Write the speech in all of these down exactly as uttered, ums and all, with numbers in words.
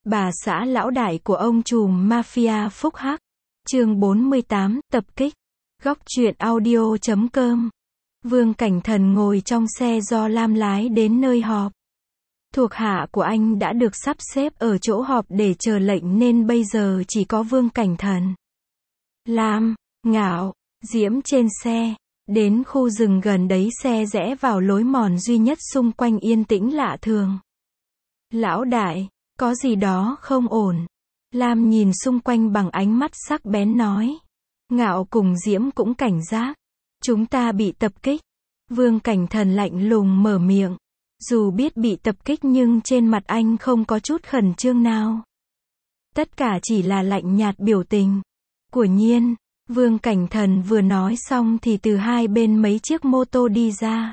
Bà xã lão đại của ông trùm mafia Phúc Hắc. Chương bốn mươi tám, tập kích. Góc truyện audio chấm com. Vương Cảnh Thần ngồi trong xe do Lam lái đến nơi họp. Thuộc hạ của anh đã được sắp xếp ở chỗ họp để chờ lệnh nên bây giờ chỉ có Vương Cảnh Thần, Lam, Ngạo, Diễm trên xe. Đến khu rừng gần đấy xe rẽ vào lối mòn duy nhất, xung quanh yên tĩnh lạ thường. Lão đại, có gì đó không ổn. Lam nhìn xung quanh bằng ánh mắt sắc bén nói. Ngạo cùng Diễm cũng cảnh giác. Chúng ta bị tập kích. Vương Cảnh Thần lạnh lùng mở miệng. Dù biết bị tập kích nhưng trên mặt anh không có chút khẩn trương nào. Tất cả chỉ là lạnh nhạt biểu tình. Quả nhiên, Vương Cảnh Thần vừa nói xong thì từ hai bên mấy chiếc mô tô đi ra.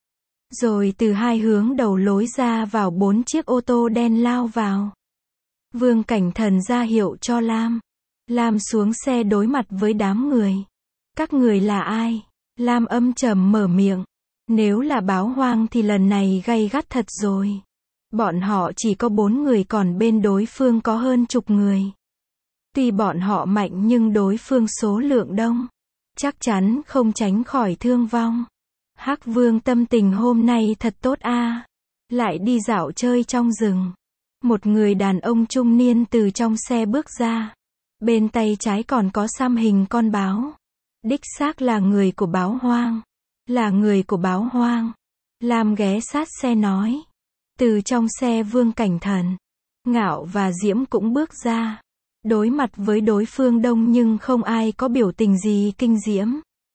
Rồi từ hai hướng đầu lối ra vào bốn chiếc ô tô đen lao vào. Vương Cảnh Thần ra hiệu cho Lam. Lam xuống xe đối mặt với đám người. Các người là ai? Lam âm trầm mở miệng. Nếu là báo hoang thì lần này gay gắt thật rồi. Bọn họ chỉ có bốn người, còn bên đối phương có hơn chục người. Tuy bọn họ mạnh nhưng đối phương số lượng đông, chắc chắn không tránh khỏi thương vong. Hắc Vương tâm tình hôm nay thật tốt a, à. Lại đi dạo chơi trong rừng. Một người đàn ông trung niên từ trong xe bước ra. Bên tay trái còn có xăm hình con báo. Đích xác là người của báo hoang. Là người của báo hoang. Lam ghé sát xe nói. Từ trong xe Vương Cảnh Thần, Ngạo và Diễm cũng bước ra. Đối mặt với đối phương đông nhưng không ai có biểu tình gì kinh diễm.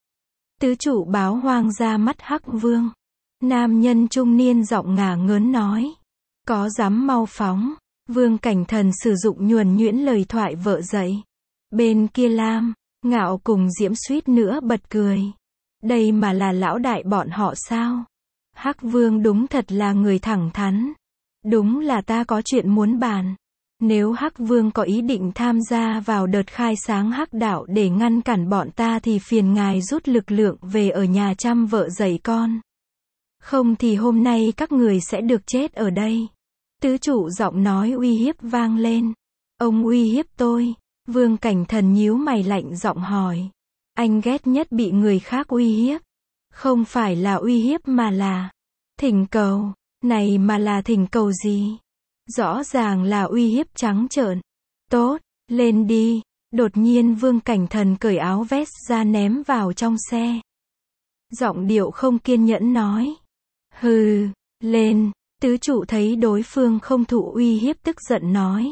Tứ trụ báo hoang ra mắt Hắc Vương. Nam nhân trung niên giọng ngả ngớn nói. Có dám mau phóng. Vương Cảnh Thần sử dụng nhuần nhuyễn lời thoại vợ dậy. Bên kia Lam, Ngạo cùng Diễm suýt nữa bật cười. Đây mà là lão đại bọn họ sao? Hắc Vương đúng thật là người thẳng thắn. Đúng là ta có chuyện muốn bàn. Nếu Hắc Vương có ý định tham gia vào đợt khai sáng Hắc đạo để ngăn cản bọn ta thì phiền ngài rút lực lượng về ở nhà chăm vợ dạy con. Không thì hôm nay các người sẽ được chết ở đây. Tứ trụ giọng nói uy hiếp vang lên. Ông uy hiếp tôi? Vương Cảnh Thần nhíu mày lạnh giọng hỏi. Anh ghét nhất bị người khác uy hiếp. Không phải là uy hiếp mà là thỉnh cầu. Này mà là thỉnh cầu gì? Rõ ràng là uy hiếp trắng trợn. Tốt, lên đi. Đột nhiên Vương Cảnh Thần cởi áo vest ra ném vào trong xe. Giọng điệu không kiên nhẫn nói. Hừ, lên. Tứ trụ thấy đối phương không thụ uy hiếp tức giận nói.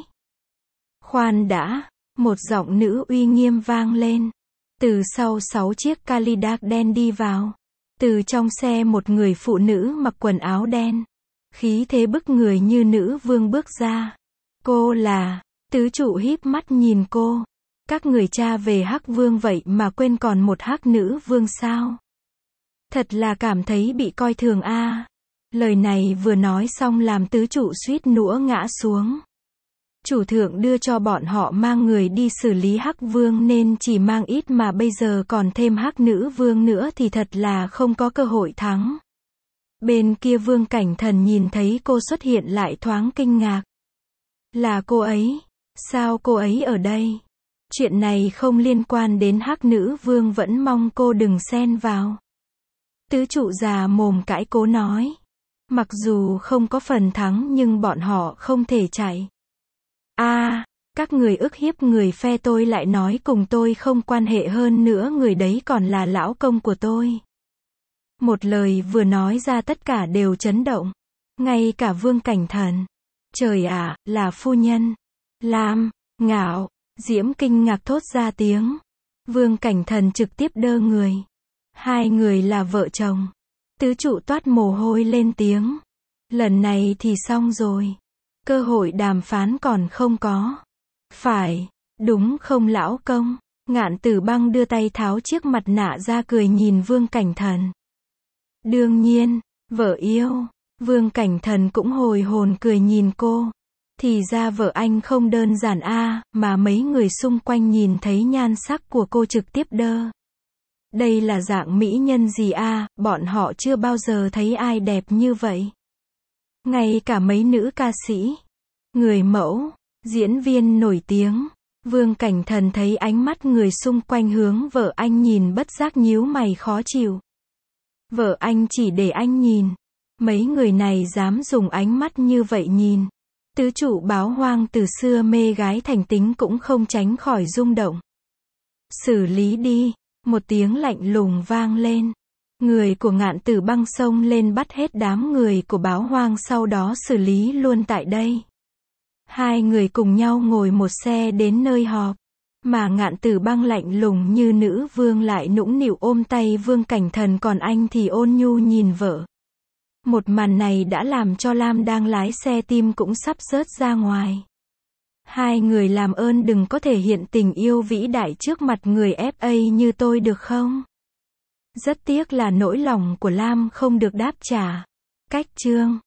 Khoan đã. Một giọng nữ uy nghiêm vang lên. Từ sau sáu chiếc Cadillac đen đi vào. Từ trong xe một người phụ nữ mặc quần áo đen. Khí thế bức người như nữ vương bước ra. Cô là... Tứ trụ híp mắt nhìn cô. Các người cha về Hắc Vương vậy mà quên còn một Hắc nữ vương sao? Thật là cảm thấy bị coi thường a. À. Lời này vừa nói xong làm tứ trụ suýt nữa ngã xuống. Chủ thượng đưa cho bọn họ mang người đi xử lý Hắc Vương nên chỉ mang ít mà bây giờ còn thêm Hắc nữ vương nữa thì thật là không có cơ hội thắng. Bên kia Vương Cảnh Thần nhìn thấy cô xuất hiện lại thoáng kinh ngạc. Là cô ấy? Sao cô ấy ở đây? Chuyện này không liên quan đến Hắc nữ vương, vẫn mong cô đừng xen vào. Tứ trụ già mồm cãi cố nói. Mặc dù không có phần thắng nhưng bọn họ không thể chạy. A, à, các người ức hiếp người phe tôi lại nói cùng tôi không quan hệ, hơn nữa người đấy còn là lão công của tôi. Một lời vừa nói ra tất cả đều chấn động. Ngay cả Vương Cảnh Thần. Trời ạ, à, là phu nhân. Lam, Ngạo, Diễm kinh ngạc thốt ra tiếng. Vương Cảnh Thần trực tiếp đơ người. Hai người là vợ chồng. Tứ trụ toát mồ hôi lên tiếng. Lần này thì xong rồi. Cơ hội đàm phán còn không có. Phải, đúng không lão công? Ngạn Tử Băng đưa tay tháo chiếc mặt nạ ra cười nhìn Vương Cảnh Thần. Đương nhiên, vợ yêu. Vương Cảnh Thần cũng hồi hồn cười nhìn cô. Thì ra vợ anh không đơn giản a, à, mà mấy người xung quanh nhìn thấy nhan sắc của cô trực tiếp đơ. Đây là dạng mỹ nhân gì a, à, bọn họ chưa bao giờ thấy ai đẹp như vậy. Ngay cả mấy nữ ca sĩ, người mẫu, Diễn viên nổi tiếng. Vương Cảnh Thần thấy ánh mắt người xung quanh hướng vợ anh nhìn bất giác nhíu mày khó chịu. Vợ anh chỉ để anh nhìn. Mấy người này dám dùng ánh mắt như vậy nhìn. Tứ trụ Báo Hoang từ xưa mê gái thành tính cũng không tránh khỏi rung động. Xử lý đi. Một tiếng lạnh lùng vang lên. Người của Ngạn Tử Băng xông lên bắt hết đám người của Báo Hoang sau đó xử lý luôn tại đây. Hai người cùng nhau ngồi một xe đến nơi họp. Mà Ngạn Tử Băng lạnh lùng như nữ vương lại nũng nịu ôm tay Vương Cảnh Thần, còn anh thì ôn nhu nhìn vợ. Một màn này đã làm cho Lam đang lái xe tim cũng sắp rớt ra ngoài. Hai người làm ơn đừng có thể hiện tình yêu vĩ đại trước mặt người ép a như tôi được không? Rất tiếc là nỗi lòng của Lam không được đáp trả. Cách chương